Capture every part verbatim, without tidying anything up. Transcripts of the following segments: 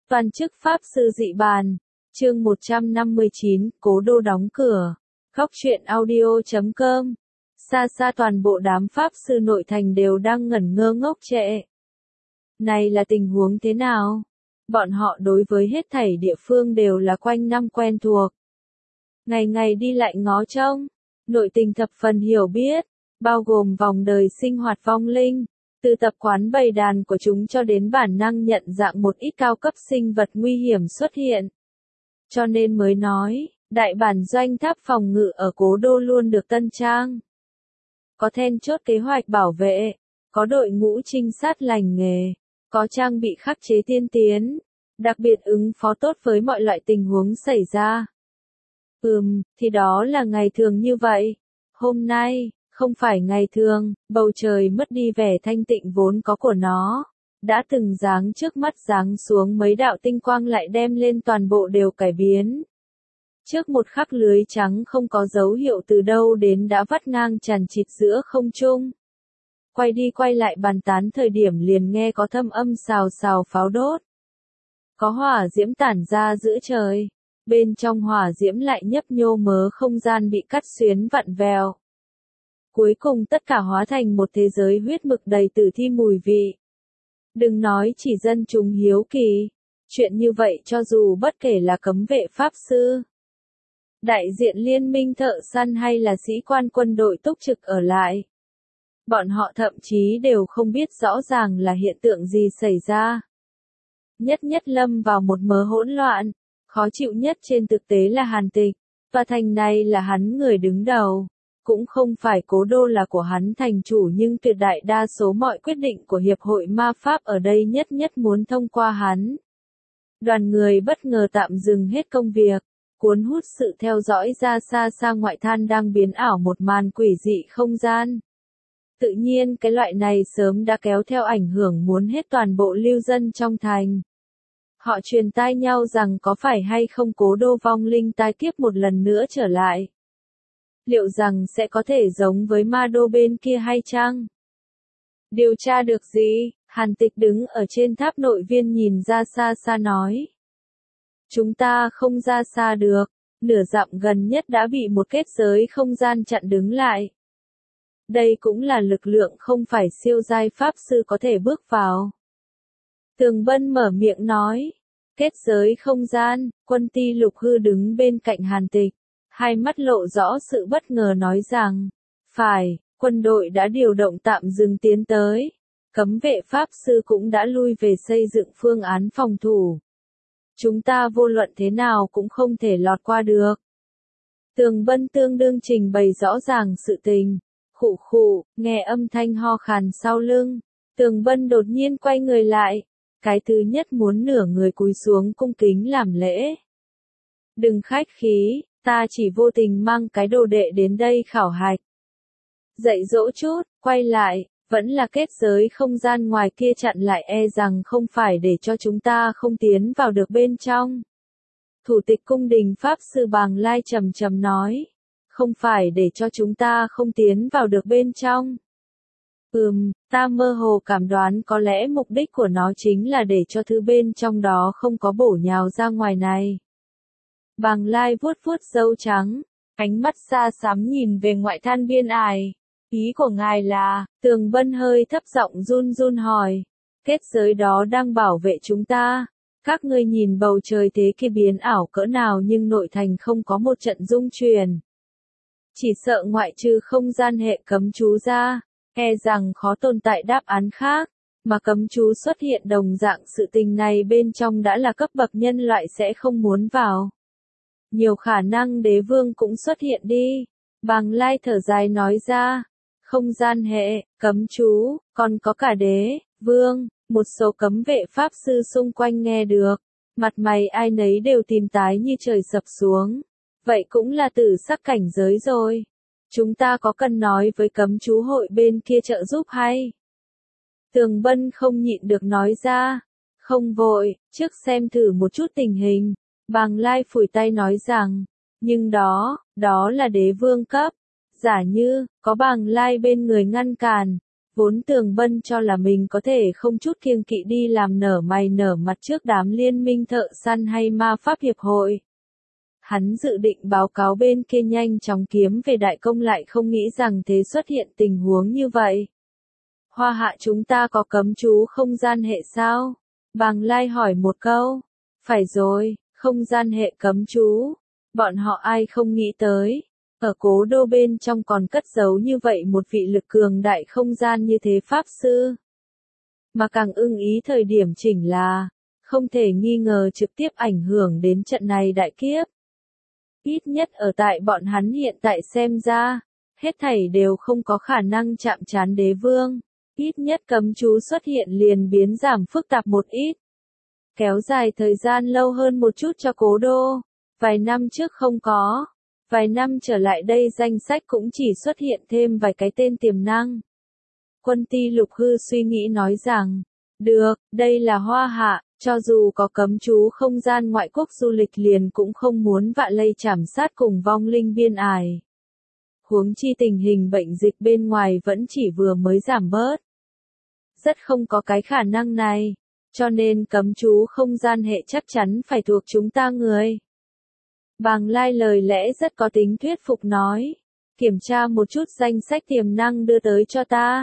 Toàn chức Pháp Sư Dị Bàn, chương một trăm năm mươi chín, Cố Đô đóng cửa. Góc truyện audio chấm com. Xa xa toàn bộ đám Pháp Sư nội thành đều đang ngẩn ngơ ngốc trệ. Này là tình huống thế nào? Bọn họ đối với hết thảy địa phương đều là quanh năm quen thuộc. Ngày ngày đi lại ngó trông, nội tình thập phần hiểu biết, bao gồm vòng đời sinh hoạt vong linh. Từ tập quán bày đàn của chúng cho đến bản năng nhận dạng một ít cao cấp sinh vật nguy hiểm xuất hiện. Cho nên mới nói, đại bản doanh tháp phòng ngự ở Cố Đô luôn được tân trang. Có then chốt kế hoạch bảo vệ, có đội ngũ trinh sát lành nghề, có trang bị khắc chế tiên tiến, đặc biệt ứng phó tốt với mọi loại tình huống xảy ra. Ừm, thì đó là ngày thường như vậy. Hôm nay, không phải ngày thường, bầu trời mất đi vẻ thanh tịnh vốn có của nó. Đã từng giáng trước mắt giáng xuống mấy đạo tinh quang lại đem lên toàn bộ đều cải biến. Trước một khắc lưới trắng không có dấu hiệu từ đâu đến đã vắt ngang chằng chịt giữa không trung. Quay đi quay lại bàn tán thời điểm liền nghe có thâm âm xào xào pháo đốt. Có hỏa diễm tản ra giữa trời. Bên trong hỏa diễm lại nhấp nhô mớ không gian bị cắt xuyến vặn vẹo. Cuối cùng tất cả hóa thành một thế giới huyết mực đầy tử thi mùi vị. Đừng nói chỉ dân chúng hiếu kỳ, chuyện như vậy cho dù bất kể là cấm vệ pháp sư, đại diện liên minh thợ săn hay là sĩ quan quân đội túc trực ở lại. Bọn họ thậm chí đều không biết rõ ràng là hiện tượng gì xảy ra. Nhất nhất lâm vào một mớ hỗn loạn, khó chịu nhất trên thực tế là Hàn Tịch, tòa thành này là hắn người đứng đầu. Cũng không phải Cố Đô là của hắn thành chủ nhưng tuyệt đại đa số mọi quyết định của Hiệp hội Ma Pháp ở đây nhất nhất muốn thông qua hắn. Đoàn người bất ngờ tạm dừng hết công việc, cuốn hút sự theo dõi ra xa xa ngoại than đang biến ảo một màn quỷ dị không gian. Tự nhiên cái loại này sớm đã kéo theo ảnh hưởng muốn hết toàn bộ lưu dân trong thành. Họ truyền tai nhau rằng có phải hay không Cố Đô vong linh tai kiếp một lần nữa trở lại. Liệu rằng sẽ có thể giống với ma đô bên kia hay chăng? Điều tra được gì? Hàn Tịch đứng ở trên tháp nội viên nhìn ra xa xa nói. Chúng ta không ra xa được, nửa dặm gần nhất đã bị một kết giới không gian chặn đứng lại. Đây cũng là lực lượng không phải siêu giai pháp sư có thể bước vào. Tường Bân mở miệng nói. Kết giới không gian, Quân Ti Lục Hư đứng bên cạnh Hàn Tịch. Hai mắt lộ rõ sự bất ngờ nói rằng, phải, quân đội đã điều động tạm dừng tiến tới. Cấm vệ pháp sư cũng đã lui về xây dựng phương án phòng thủ. Chúng ta vô luận thế nào cũng không thể lọt qua được. Tường Bân tương đương trình bày rõ ràng sự tình. Khụ khụ, nghe âm thanh ho khàn sau lưng. Tường Bân đột nhiên quay người lại. Cái thứ nhất muốn nửa người cúi xuống cung kính làm lễ. Đừng khách khí. Ta chỉ vô tình mang cái đồ đệ đến đây khảo hạch. Dạy dỗ chút, quay lại, vẫn là kết giới không gian ngoài kia chặn lại e rằng không phải để cho chúng ta không tiến vào được bên trong. Thủ tịch cung đình Pháp Sư Bàng Lai trầm trầm nói. Không phải để cho chúng ta không tiến vào được bên trong. Ừm, ta mơ hồ cảm đoán có lẽ mục đích của nó chính là để cho thứ bên trong đó không có bổ nhào ra ngoài này. Bàng Lai vuốt vuốt râu trắng, ánh mắt xa xăm nhìn về ngoại than biên ải. Ý của ngài là, Tường Bân hơi thấp giọng run run hỏi. Kết giới đó đang bảo vệ chúng ta. Các ngươi nhìn bầu trời thế kia biến ảo cỡ nào nhưng nội thành không có một trận rung chuyển. Chỉ sợ ngoại trừ không gian hệ cấm chú ra, e rằng khó tồn tại đáp án khác. Mà cấm chú xuất hiện đồng dạng sự tình này bên trong đã là cấp bậc nhân loại sẽ không muốn vào. Nhiều khả năng đế vương cũng xuất hiện đi. Bàng Lai thở dài nói ra. Không gian hệ, cấm chú, còn có cả đế, vương, một số cấm vệ pháp sư xung quanh nghe được. Mặt mày ai nấy đều tìm tái như trời sập xuống. Vậy cũng là tử sắc cảnh giới rồi. Chúng ta có cần nói với cấm chú hội bên kia trợ giúp hay? Tường Bân không nhịn được nói ra. Không vội, trước xem thử một chút tình hình. Bàng Lai phủi tay nói rằng, nhưng đó, đó là đế vương cấp. Giả như, có Bàng Lai bên người ngăn cản, Vốn Tường Bân cho là mình có thể không chút kiêng kỵ đi làm nở mày nở mặt trước đám liên minh thợ săn hay ma pháp hiệp hội. Hắn dự định báo cáo bên kia nhanh chóng kiếm về đại công, lại không nghĩ rằng thế xuất hiện tình huống như vậy. Hoa Hạ chúng ta có cấm chú không gian hệ sao? Bàng Lai hỏi một câu. Phải rồi, không gian hệ cấm chú. Bọn họ ai không nghĩ tới. Ở cố đô bên trong còn cất giấu như vậy một vị lực cường đại không gian như thế pháp sư. Mà càng ưng ý thời điểm chỉnh là, không thể nghi ngờ trực tiếp ảnh hưởng đến trận này đại kiếp. Ít nhất ở tại bọn hắn hiện tại xem ra, hết thảy đều không có khả năng chạm trán đế vương. Ít nhất cấm chú xuất hiện liền biến giảm phức tạp một ít. Kéo dài thời gian lâu hơn một chút cho cố đô. Vài năm trước không có. Vài năm trở lại đây danh sách cũng chỉ xuất hiện thêm vài cái tên tiềm năng. Quân Ti Lục Hư suy nghĩ nói rằng, được, đây là Hoa Hạ, cho dù có cấm chú không gian ngoại quốc du lịch liền cũng không muốn vạ lây chảm sát cùng vong linh biên ải. Huống chi tình hình bệnh dịch bên ngoài vẫn chỉ vừa mới giảm bớt. Rất không có cái khả năng này, cho nên cấm chú không gian hệ chắc chắn phải thuộc chúng ta người. Bàng Lai lời lẽ rất có tính thuyết phục nói, kiểm tra một chút danh sách tiềm năng đưa tới cho ta.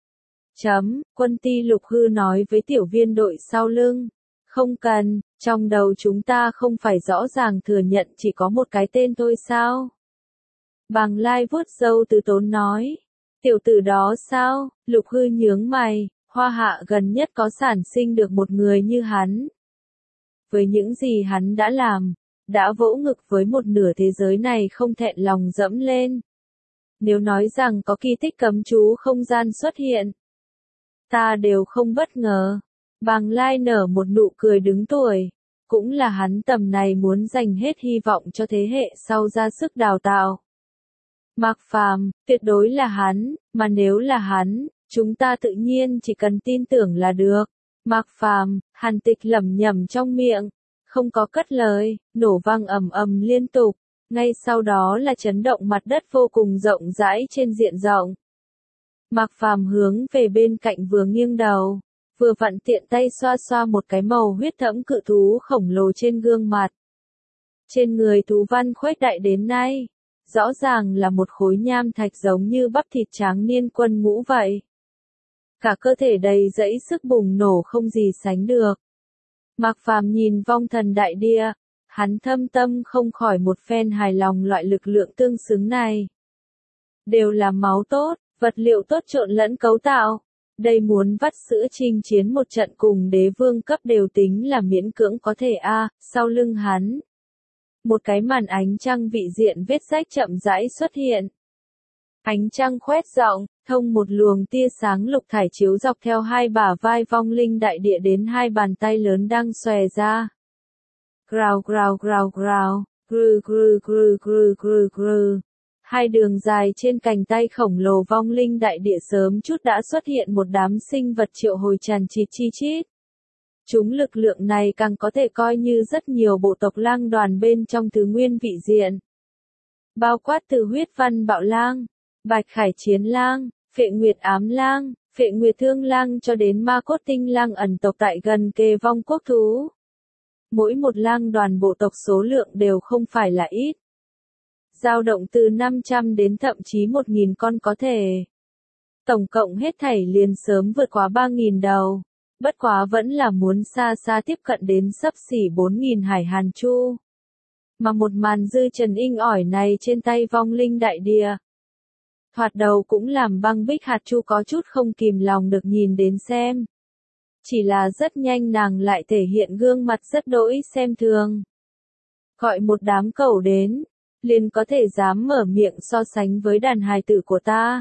Chấm, Quân Ti Lục Hư nói với tiểu viên đội sau lưng, không cần, trong đầu chúng ta không phải rõ ràng thừa nhận chỉ có một cái tên thôi sao? Bàng Lai vuốt râu từ tốn nói, tiểu tử đó sao? Lục Hư nhướng mày, Hoa Hạ gần nhất có sản sinh được một người như hắn. Với những gì hắn đã làm, đã vỗ ngực với một nửa thế giới này không thẹn lòng dẫm lên. Nếu nói rằng có kỳ tích cấm chú không gian xuất hiện, ta đều không bất ngờ. Bàng Lai nở một nụ cười đứng tuổi, cũng là hắn tầm này muốn dành hết hy vọng cho thế hệ sau ra sức đào tạo. Mạc Phàm, tuyệt đối là hắn, mà nếu là hắn, chúng ta tự nhiên chỉ cần tin tưởng là được. Mạc Phàm, Hàn Tịch lẩm nhẩm trong miệng, không có cất lời, nổ vang ầm ầm liên tục, ngay sau đó là chấn động mặt đất vô cùng rộng rãi trên diện rộng. Mạc Phàm hướng về bên cạnh vừa nghiêng đầu, vừa vặn tiện tay xoa xoa một cái màu huyết thẫm cự thú khổng lồ trên gương mặt. Trên người thú văn khuếch đại đến nay, rõ ràng là một khối nham thạch giống như bắp thịt tráng niên quân ngũ vậy. Cả cơ thể đầy dẫy sức bùng nổ không gì sánh được. Mạc Phàm nhìn vong thần đại địa, hắn thâm tâm không khỏi một phen hài lòng loại lực lượng tương xứng này. Đều là máu tốt, vật liệu tốt trộn lẫn cấu tạo. Đây muốn vắt sữa chinh chiến một trận cùng đế vương cấp đều tính là miễn cưỡng có thể a. À, sau lưng hắn, một cái màn ánh trăng vị diện vết rách chậm rãi xuất hiện. Ánh trăng khoét rộng, thông một luồng tia sáng lục thải chiếu dọc theo hai bả vai vong linh đại địa đến hai bàn tay lớn đang xòe ra. Grào grào grào grào, gru gru gru gru gru gru. Hai đường dài trên cành tay khổng lồ vong linh đại địa sớm chút đã xuất hiện một đám sinh vật triệu hồi tràn chịt chi chít. Chúng lực lượng này càng có thể coi như rất nhiều bộ tộc lang đoàn bên trong thứ nguyên vị diện. Bao quát từ huyết văn bạo lang, bạch khải chiến lang, phệ nguyệt ám lang, phệ nguyệt thương lang cho đến ma cốt tinh lang ẩn tộc tại gần kề vong quốc thú. Mỗi một lang đoàn bộ tộc số lượng đều không phải là ít. Dao động từ năm trăm đến thậm chí một nghìn con có thể. Tổng cộng hết thảy liền sớm vượt quá ba nghìn đầu. Bất quá vẫn là muốn xa xa tiếp cận đến xấp xỉ bốn nghìn hải hàn chu. Mà một màn dư trần inh ỏi này trên tay vong linh đại địa. Thoạt đầu cũng làm băng bích hạt chu có chút không kìm lòng được nhìn đến xem. Chỉ là rất nhanh nàng lại thể hiện gương mặt rất đỗi xem thường. Gọi một đám cẩu đến, liền có thể dám mở miệng so sánh với đàn hài tử của ta.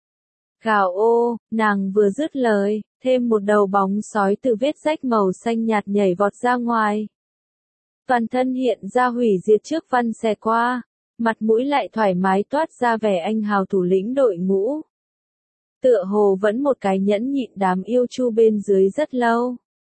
Gào ô, nàng vừa dứt lời, thêm một đầu bóng sói từ vết rách màu xanh nhạt nhảy vọt ra ngoài. Toàn thân hiện ra hủy diệt trước văn xẻ qua, mặt mũi lại thoải mái toát ra vẻ anh hào thủ lĩnh đội ngũ. Tựa hồ vẫn một cái nhẫn nhịn đám yêu chu bên dưới rất lâu.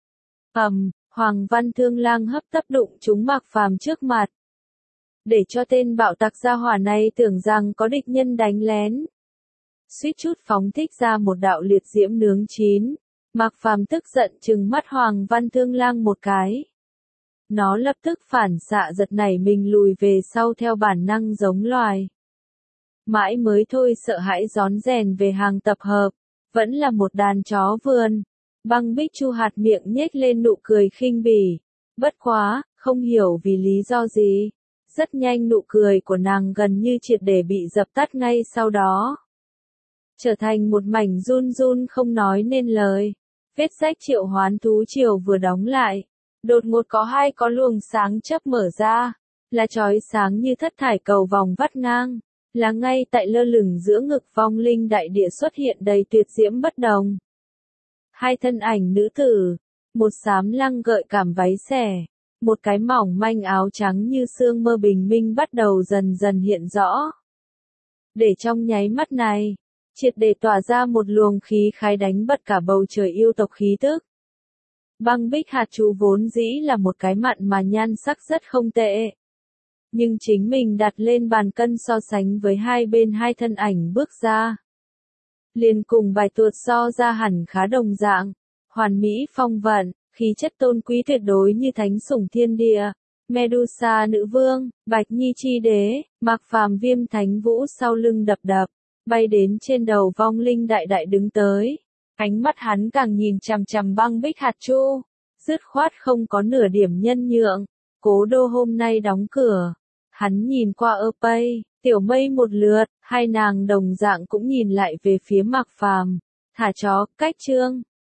Ầm, Hoàng Văn Thương Lang hấp tấp đụng chúng Mạc Phàm trước mặt. Để cho tên bạo tặc gia hỏa này tưởng rằng có địch nhân đánh lén. suýt chút phóng thích ra một đạo liệt diễm nướng chín. Mạc Phàm tức giận trừng mắt Hoàng Văn Thương Lang một cái. Nó lập tức phản xạ giật nảy mình lùi về sau theo bản năng giống loài. Mãi mới thôi sợ hãi rón rèn về hàng tập hợp, vẫn là một đàn chó vườn. Băng Bích Chu hạt miệng nhếch lên nụ cười khinh bỉ. Bất quá, không hiểu vì lý do gì. Rất nhanh nụ cười của nàng gần như triệt để bị dập tắt ngay sau đó. Trở thành một mảnh run run không nói nên lời. Vết rách triệu hoán thú triều vừa đóng lại. Đột ngột có hai có luồng sáng chớp mở ra. Là chói sáng như thất thải cầu vòng vắt ngang. Là ngay tại lơ lửng giữa ngực vong linh đại địa xuất hiện đầy tuyệt diễm bất đồng. Hai thân ảnh nữ tử. Một xám lăng gợi cảm váy xẻ. Một cái mỏng manh áo trắng như sương mơ bình minh bắt đầu dần dần hiện rõ. Để trong nháy mắt này, triệt để tỏa ra một luồng khí khái đánh bật cả bầu trời yêu tộc khí tức. Băng Bích hạt chú vốn dĩ là một cái mặn mà nhan sắc rất không tệ. Nhưng chính mình đặt lên bàn cân so sánh với hai bên hai thân ảnh bước ra. Liền cùng bài tuột so ra hẳn khá đồng dạng, hoàn mỹ phong vận, khí chất tôn quý tuyệt đối như thánh sủng thiên địa. Medusa nữ vương, Bạch Nhi chi đế, Mạc Phàm Viêm Thánh Vũ sau lưng đập đập, bay đến trên đầu vong linh đại đại đứng tới. Ánh mắt hắn càng nhìn chằm chằm Băng Bích hạt chu, dứt khoát không có nửa điểm nhân nhượng. Cố Đô hôm nay đóng cửa. Hắn nhìn qua ơ pây, Tiểu Mây một lượt, hai nàng đồng dạng cũng nhìn lại về phía Mạc Phàm. Thả chó, cách chương.